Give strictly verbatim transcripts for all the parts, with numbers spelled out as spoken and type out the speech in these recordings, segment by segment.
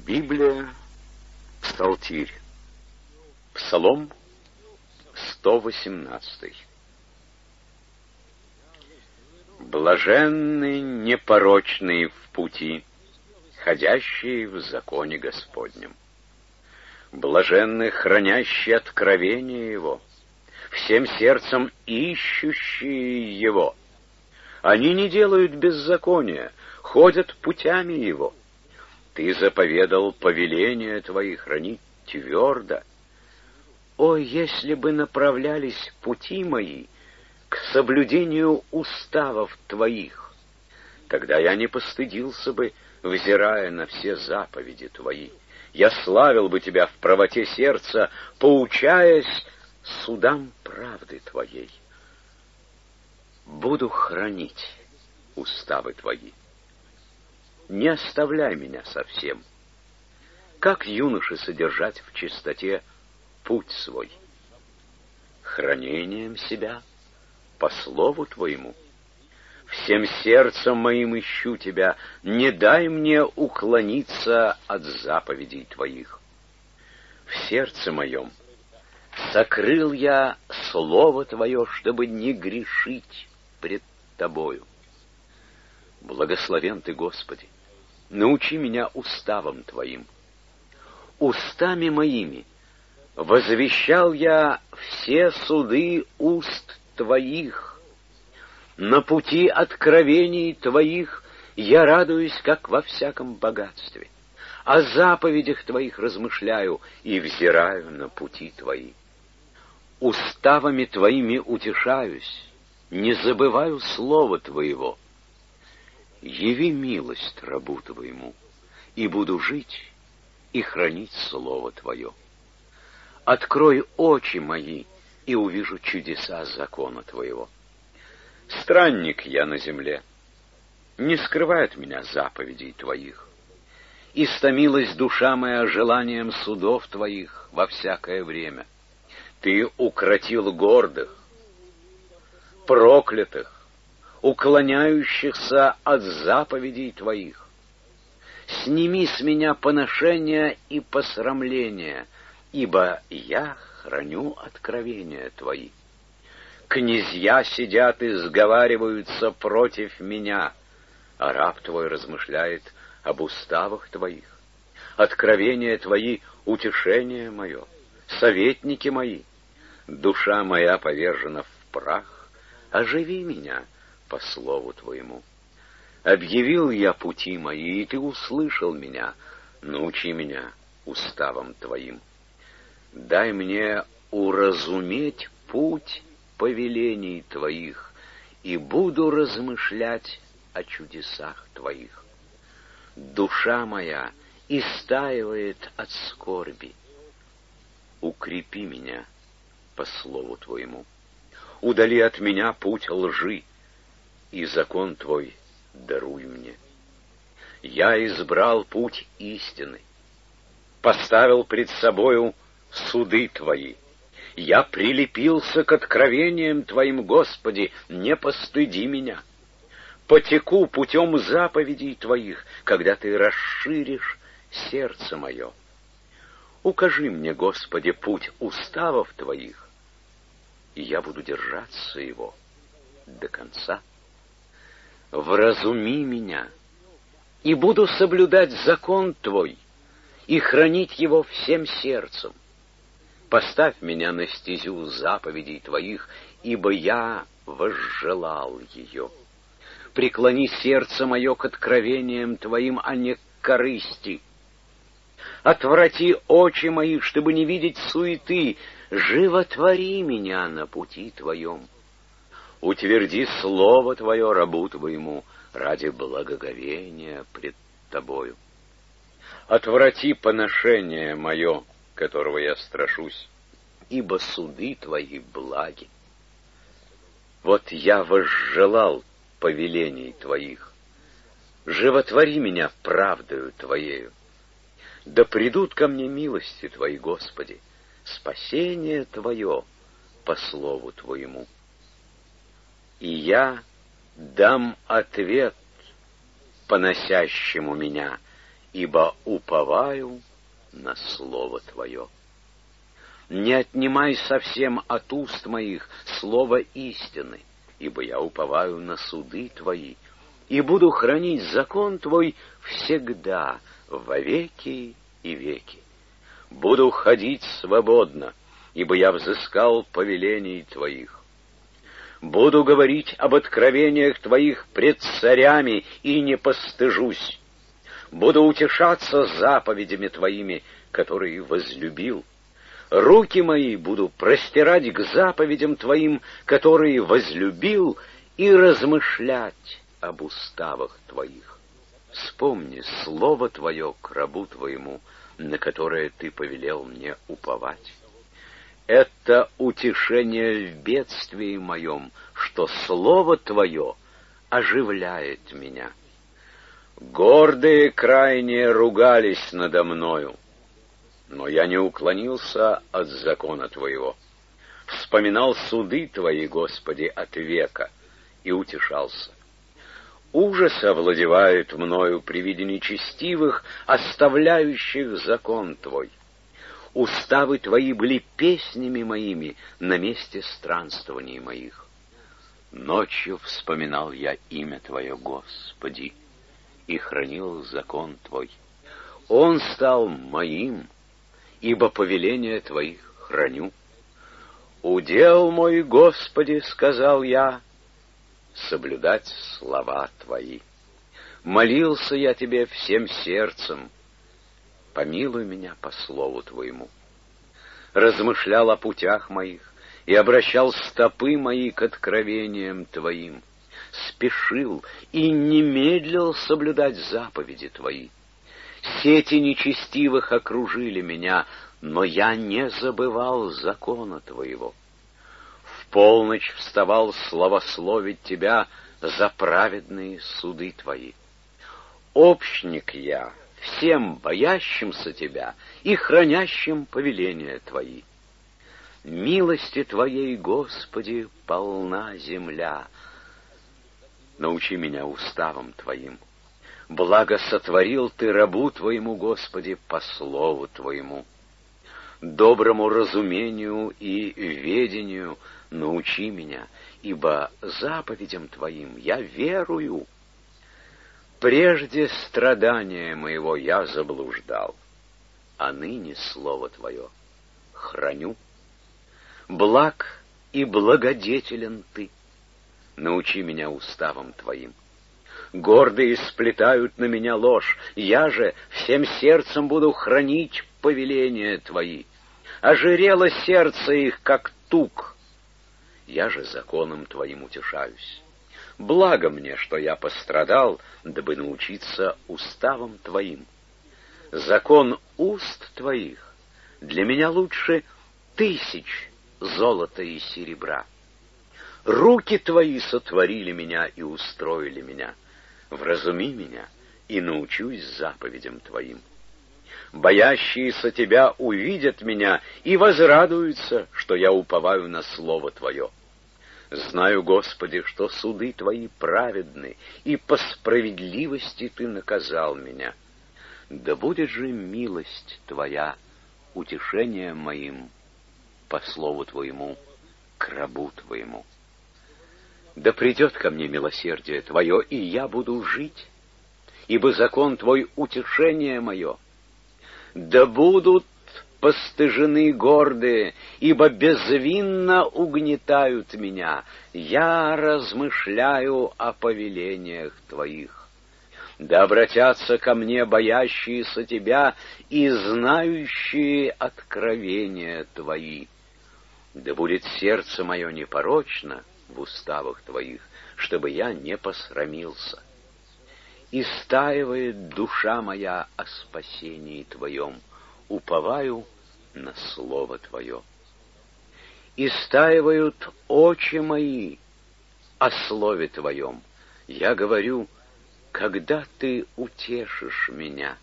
Библия, Псалтирь, Псалом сто восемнадцатый. Блаженны непорочные в пути, ходящие в законе Господнем. Блаженны хранящие откровение Его, всем сердцем ищущие Его. Они не делают беззакония, ходят путями Его. Ты заповедал повеления Твои хранить твердо. О, если бы направлялись пути мои к соблюдению уставов Твоих, тогда я не постыдился бы, взирая на все заповеди Твои. Я славил бы Тебя в правоте сердца, поучаясь судам правды Твоей. Буду хранить уставы Твои. Не оставляй меня совсем. Как юноше содержать в чистоте путь свой? Хранением себя по слову Твоему. Всем сердцем моим ищу Тебя, не дай мне уклониться от заповедей Твоих. В сердце моем сокрыл я слово Твое, чтобы не грешить пред Тобою. Благословен Ты, Господи, научи меня уставам Твоим. Устами моими возвещал я все суды уст Твоих. На пути откровений Твоих я радуюсь, как во всяком богатстве. О заповедях Твоих размышляю и взираю на пути Твои. Уставами Твоими утешаюсь, не забываю слова Твоего. Яви милость рабу Твоему, и буду жить и хранить слово Твое. Открой очи мои, и увижу чудеса закона Твоего. Странник я на земле, не скрывай от меня заповедей Твоих. Истомилась душа моя желанием судов Твоих во всякое время. Ты укротил гордых, проклятых, уклоняющихся от заповедей Твоих. Сними с меня поношение и посрамление, ибо я храню откровения Твои. Князья сидят и сговариваются против меня, а раб Твой размышляет об уставах Твоих. Откровения Твои — утешение мое, советники мои. Душа моя повержена в прах, оживи меня по слову Твоему. Объявил я пути мои, и Ты услышал меня, научи меня уставам Твоим. Дай мне уразуметь путь повелений Твоих, и буду размышлять о чудесах Твоих. Душа моя истаивает от скорби. Укрепи меня по слову Твоему. Удали от меня путь лжи, и закон Твой даруй мне. Я избрал путь истины, поставил пред собою суды Твои. Я прилепился к откровениям Твоим, Господи, не постыди меня. Потеку путем заповедей Твоих, когда Ты расширишь сердце мое. Укажи мне, Господи, путь уставов Твоих, и я буду держаться его до конца. Вразуми меня, и буду соблюдать закон Твой, и хранить его всем сердцем. Поставь меня на стезю заповедей Твоих, ибо я возжелал ее. Преклони сердце мое к откровениям Твоим, а не к корысти. Отврати очи мои, чтобы не видеть суеты. Животвори меня на пути Твоем. Утверди слово Твое рабу Твоему ради благоговения пред Тобою. Отврати поношение мое, которого я страшусь, ибо суды Твои благи. Вот я возжелал повелений Твоих. Животвори меня правдою Твоею. Да придут ко мне милости Твои, Господи, спасение Твое по слову Твоему. И я дам ответ поносящему меня, ибо уповаю на слово Твое. Не отнимай совсем от уст моих слово истины, ибо я уповаю на суды Твои, и буду хранить закон Твой всегда, во веки и веки. Буду ходить свободно, ибо я взыскал повелений Твоих. Буду говорить об откровениях Твоих пред царями и не постыжусь. Буду утешаться заповедями Твоими, которые возлюбил. Руки мои буду простирать к заповедям Твоим, которые возлюбил, и размышлять об уставах Твоих. Вспомни слово Твое к рабу Твоему, на которое Ты повелел мне уповать. Это утешение в бедствии моем, что слово Твое оживляет меня. Гордые крайне ругались надо мною, но я не уклонился от закона Твоего. Вспоминал суды Твои, Господи, от века, и утешался. Ужас овладевает мною при виде нечестивых, оставляющих закон Твой. Уставы Твои были песнями моими на месте странствований моих. Ночью вспоминал я имя Твое, Господи, и хранил закон Твой. Он стал моим, ибо повеления Твоих храню. Удел мой, Господи, сказал я, соблюдать слова Твои. Молился я Тебе всем сердцем, помилуй меня по слову Твоему. Размышлял о путях моих и обращал стопы мои к откровениям Твоим. Спешил и не медлил соблюдать заповеди Твои. Сети нечестивых окружили меня, но я не забывал закона Твоего. В полночь вставал славословить Тебя за праведные суды Твои. Общник я всем боящимся Тебя и хранящим повеления Твои. Милости Твоей, Господи, полна земля. Научи меня уставам Твоим. Благо сотворил Ты рабу Твоему, Господи, по слову Твоему. Доброму разумению и ведению научи меня, ибо заповедям Твоим я верую. Прежде страдания моего я заблуждал, а ныне слово Твое храню. Благ и благодетелен Ты, научи меня уставам Твоим. Гордые сплетают на меня ложь, я же всем сердцем буду хранить повеления Твои. Ожирело сердце их, как тук, я же законом Твоим утешаюсь. Благо мне, что я пострадал, дабы научиться уставам Твоим. Закон уст Твоих для меня лучше тысяч золота и серебра. Руки Твои сотворили меня и устроили меня. Вразуми меня, и научусь заповедям Твоим. Боящиеся Тебя увидят меня и возрадуются, что я уповаю на слово Твое. Знаю, Господи, что суды Твои праведны, и по справедливости Ты наказал меня. Да будет же милость Твоя утешением моим, по слову Твоему, к рабу Твоему. Да придет ко мне милосердие Твое, и я буду жить, ибо закон Твой утешение мое. Да будут постыжены гордые, ибо безвинно угнетают меня. Я размышляю о повелениях Твоих. Да обратятся ко мне боящиеся Тебя и знающие откровения Твои. Да будет сердце мое непорочно в уставах Твоих, чтобы я не посрамился. Истаивает душа моя о спасении Твоем, уповаю на слово Твое. Истаивают очи мои о слове Твоем. Я говорю, когда Ты утешишь меня?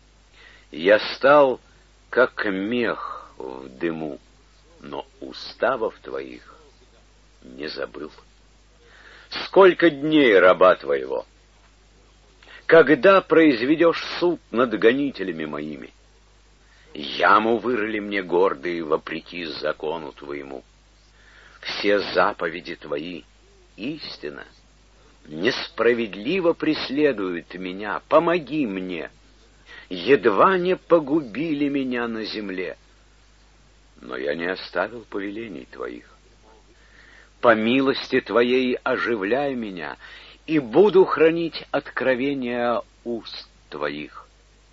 Я стал, как мех в дыму, но уставов Твоих не забыл. Сколько дней раба Твоего? Когда произведешь суд над гонителями моими? Яму вырыли мне гордые вопреки закону твоему. Все заповеди твои — истина. Несправедливо преследуют меня, помоги мне. Едва не погубили меня на земле, но я не оставил повелений твоих. По милости твоей оживляй меня, и буду хранить откровения уст твоих.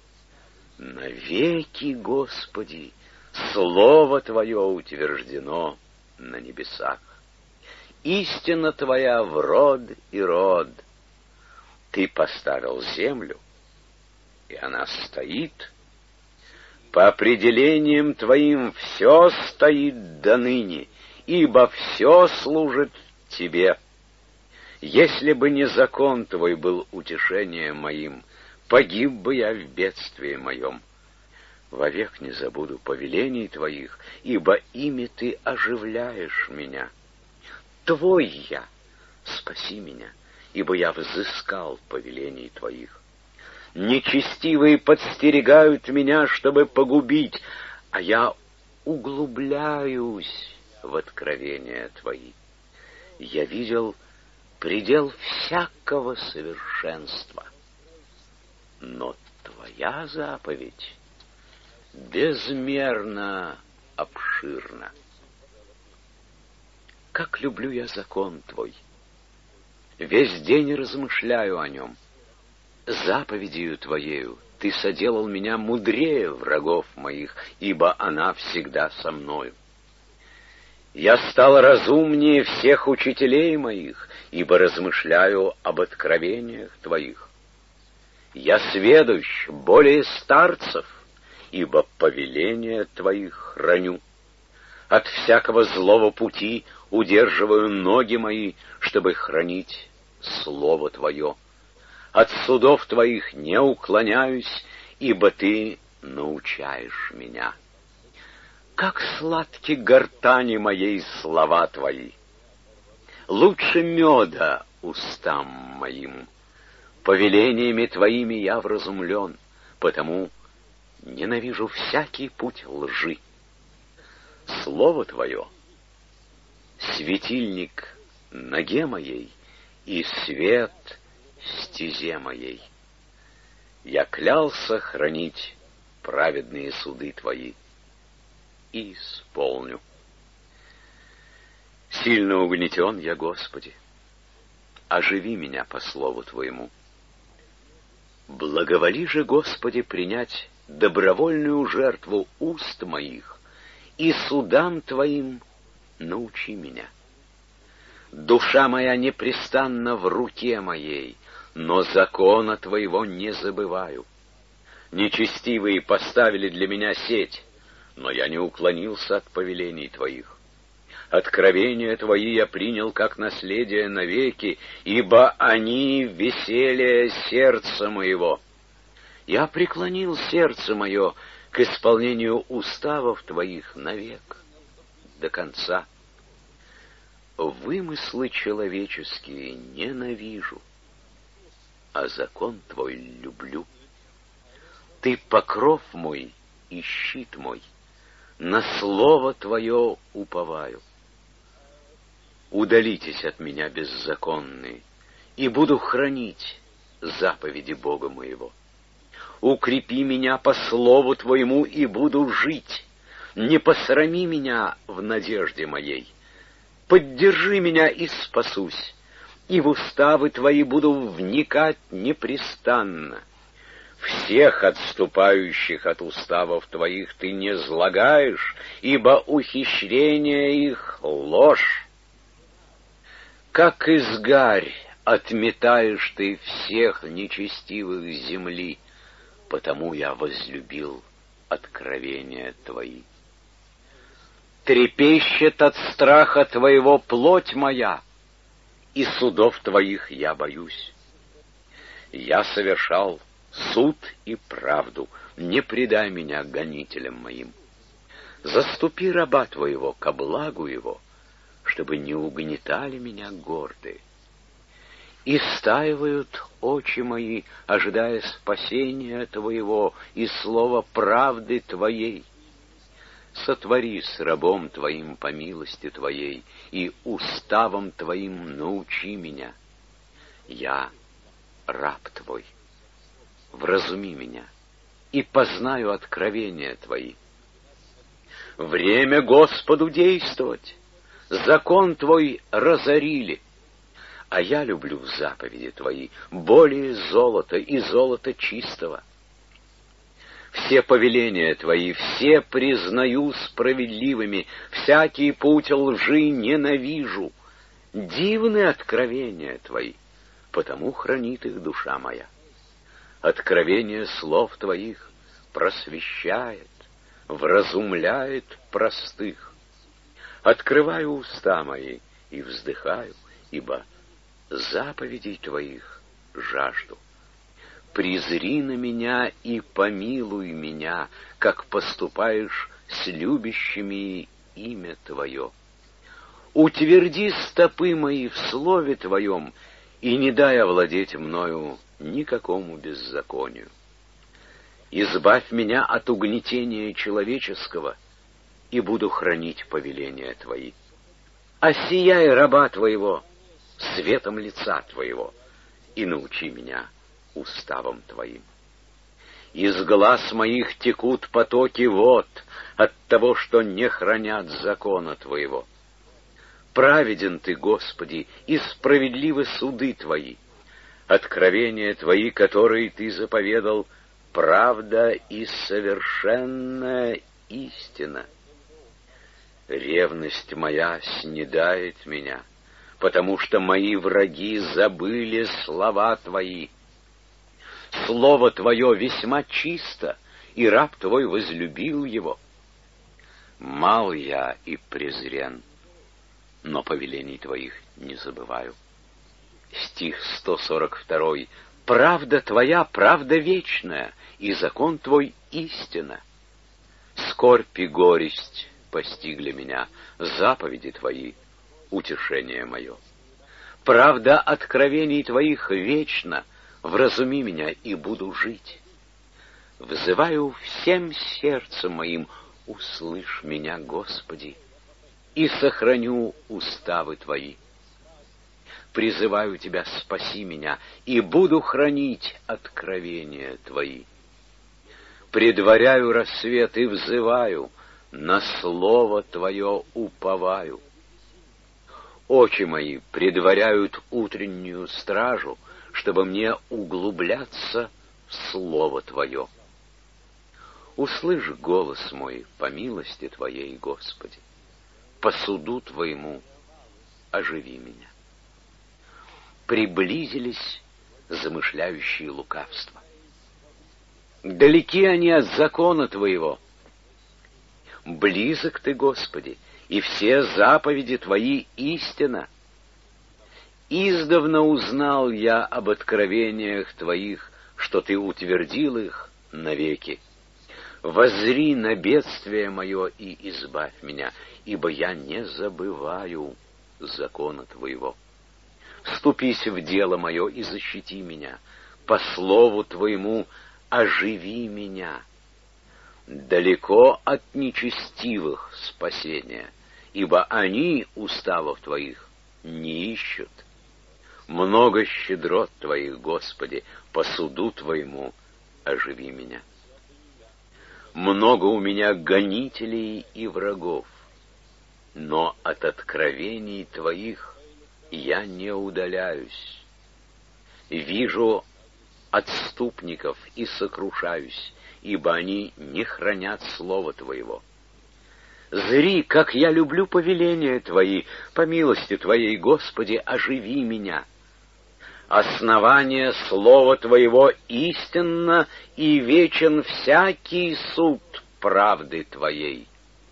Навеки, Господи, слово Твое утверждено на небесах. Истина Твоя в род и род. Ты поставил землю, и она стоит. По определениям Твоим все стоит до ныне, ибо все служит Тебе. Если бы не закон Твой был утешением моим, погиб бы я в бедствии моем. Вовек не забуду повелений Твоих, ибо ими Ты оживляешь меня. Твой я, спаси меня, ибо я взыскал повелений Твоих. Нечестивые подстерегают меня, чтобы погубить, а я углубляюсь в откровения Твои. Я видел предел всякого совершенства, но Твоя заповедь безмерно обширна. Как люблю я закон Твой! Весь день размышляю о нем. Заповедью Твоею Ты соделал меня мудрее врагов моих, ибо она всегда со мною. Я стал разумнее всех учителей моих, ибо размышляю об откровениях Твоих. Я сведущ более старцев, ибо повеления Твоих храню. От всякого злого пути удерживаю ноги мои, чтобы хранить Слово Твое. От судов Твоих не уклоняюсь, ибо Ты научаешь меня. Как сладки гортани моей слова Твои! Лучше меда устам моим. Повелениями Твоими я вразумлен, потому ненавижу всякий путь лжи. Слово Твое — светильник ноге моей и свет стезе моей. Я клялся хранить праведные суды Твои и исполню. Сильно угнетен я, Господи, оживи меня по слову Твоему. Благоволи же, Господи, принять добровольную жертву уст моих, и судам Твоим научи меня. Душа моя непрестанно в руке моей, но закона Твоего не забываю. Нечестивые поставили для меня сеть, но я не уклонился от повелений Твоих. Откровения Твои я принял как наследие навеки, ибо они веселье сердца моего. Я преклонил сердце мое к исполнению уставов Твоих навек, до конца. Вымыслы человеческие ненавижу, а закон Твой люблю. Ты покров мой и щит мой, на слово Твое уповаю. Удалитесь от меня, беззаконные, и буду хранить заповеди Бога моего. Укрепи меня по слову Твоему, и буду жить. Не посрами меня в надежде моей. Поддержи меня, и спасусь, и в уставы Твои буду вникать непрестанно. Всех отступающих от уставов Твоих Ты не злагаешь, ибо ухищрение их — ложь. Как изгарь отметаешь Ты всех нечестивых земли, потому я возлюбил откровения Твои. Трепещет от страха Твоего плоть моя, и судов Твоих я боюсь. Я совершал суд и правду, не предай меня гонителям моим. Заступи раба Твоего ко благу его, чтобы не угнетали меня гордые. истаивают очи мои, ожидая спасения Твоего и слова правды Твоей. Сотвори с рабом Твоим по милости Твоей, и уставом Твоим научи меня. Я раб Твой. Вразуми меня, и познаю откровения Твои. Время Господу действовать. Закон Твой разорили, а я люблю заповеди Твои более золота и золота чистого. Все повеления Твои, все признаю справедливыми, всякий путь лжи ненавижу. Дивны откровения Твои, потому хранит их душа моя. Откровение слов Твоих просвещает, вразумляет простых. Открываю уста мои и вздыхаю, ибо заповедей Твоих жажду. Презри на меня и помилуй меня, как поступаешь с любящими имя Твое. Утверди стопы мои в слове Твоем, и не дай овладеть мною никакому беззаконию. Избавь меня от угнетения человеческого, и буду хранить повеления Твои. Осияй раба Твоего светом лица Твоего, и научи меня уставом Твоим. Из глаз моих текут потоки вод от того, что не хранят закона Твоего. Праведен Ты, Господи, и справедливы суды Твои. Откровения Твои, которые Ты заповедал, правда и совершенная истина. Ревность моя снедает меня, потому что мои враги забыли слова Твои. Слово Твое весьма чисто, и раб Твой возлюбил его. Мал я и презрен, но повелений Твоих не забываю. Стих сто сорок два. Правда Твоя, правда вечная, и закон Твой истина. Скорбь и горесть постигли меня, заповеди Твои — утешение мое. Правда откровений Твоих вечна, вразуми меня, и буду жить. Взываю всем сердцем моим, услышь меня, Господи, и сохраню уставы Твои. Призываю Тебя, спаси меня, и буду хранить откровения Твои. Предваряю рассвет и взываю, на слово Твое уповаю. Очи мои предваряют утреннюю стражу, чтобы мне углубляться в слово Твое. Услышь голос мой по милости Твоей, Господи, по суду Твоему оживи меня. Приблизились замышляющие лукавство. Далеки они от закона Твоего. Близок Ты, Господи, и все заповеди Твои истина. Издавна узнал я об откровениях Твоих, что Ты утвердил их навеки. Воззри на бедствие мое и избавь меня, ибо я не забываю закона Твоего. Вступись в дело мое и защити меня, по слову Твоему оживи меня. Далеко от нечестивых спасения, ибо они уставов Твоих не ищут. Много щедрот Твоих, Господи, по суду Твоему оживи меня. Много у меня гонителей и врагов, но от откровений Твоих я не удаляюсь. Вижу отступников и сокрушаюсь, ибо они не хранят слова Твоего. Зри, как я люблю повеления Твои, по милости Твоей, Господи, оживи меня. Основание слова Твоего истинно, и вечен всякий суд правды Твоей.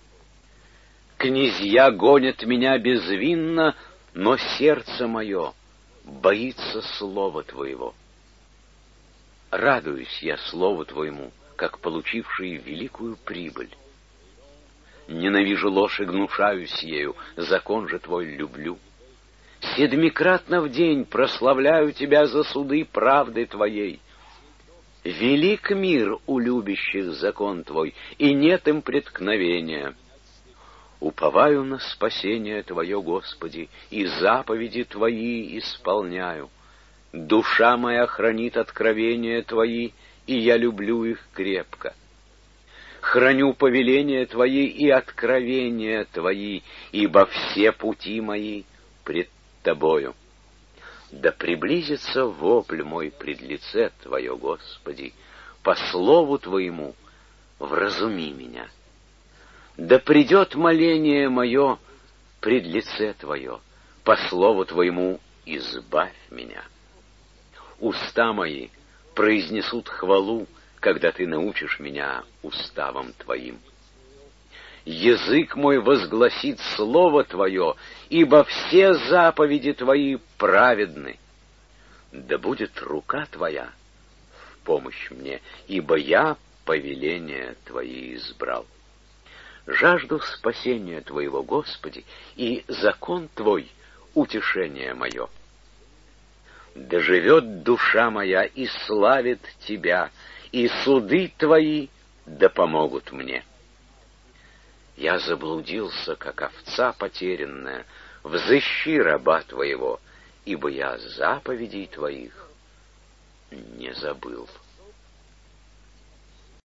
Князья гонят меня безвинно, но сердце мое боится слова Твоего. Радуюсь я слову Твоему, как получивший великую прибыль. Ненавижу ложь и гнушаюсь ею, закон же Твой люблю. Седмикратно в день прославляю Тебя за суды правды Твоей. Велик мир у любящих закон Твой, и нет им преткновения. Уповаю на спасение Твое, Господи, и заповеди Твои исполняю. Душа моя хранит откровения Твои, и я люблю их крепко. Храню повеления Твои и откровения Твои, ибо все пути мои пред Тобою. Да приблизится вопль мой пред лице Твое, Господи, по слову Твоему вразуми меня. Да придет моление мое пред лице Твое, по слову Твоему избавь меня. Уста мои произнесут хвалу, когда Ты научишь меня уставам Твоим. Язык мой возгласит слово Твое, ибо все заповеди Твои праведны. Да будет рука Твоя в помощь мне, ибо я повеления Твои избрал. Жажду спасения Твоего, Господи, и закон Твой — утешение мое. Да живет душа моя и славит Тебя, и суды Твои да помогут мне. Я заблудился, как овца потерянная, взыщи раба Твоего, ибо я заповедей Твоих не забыл.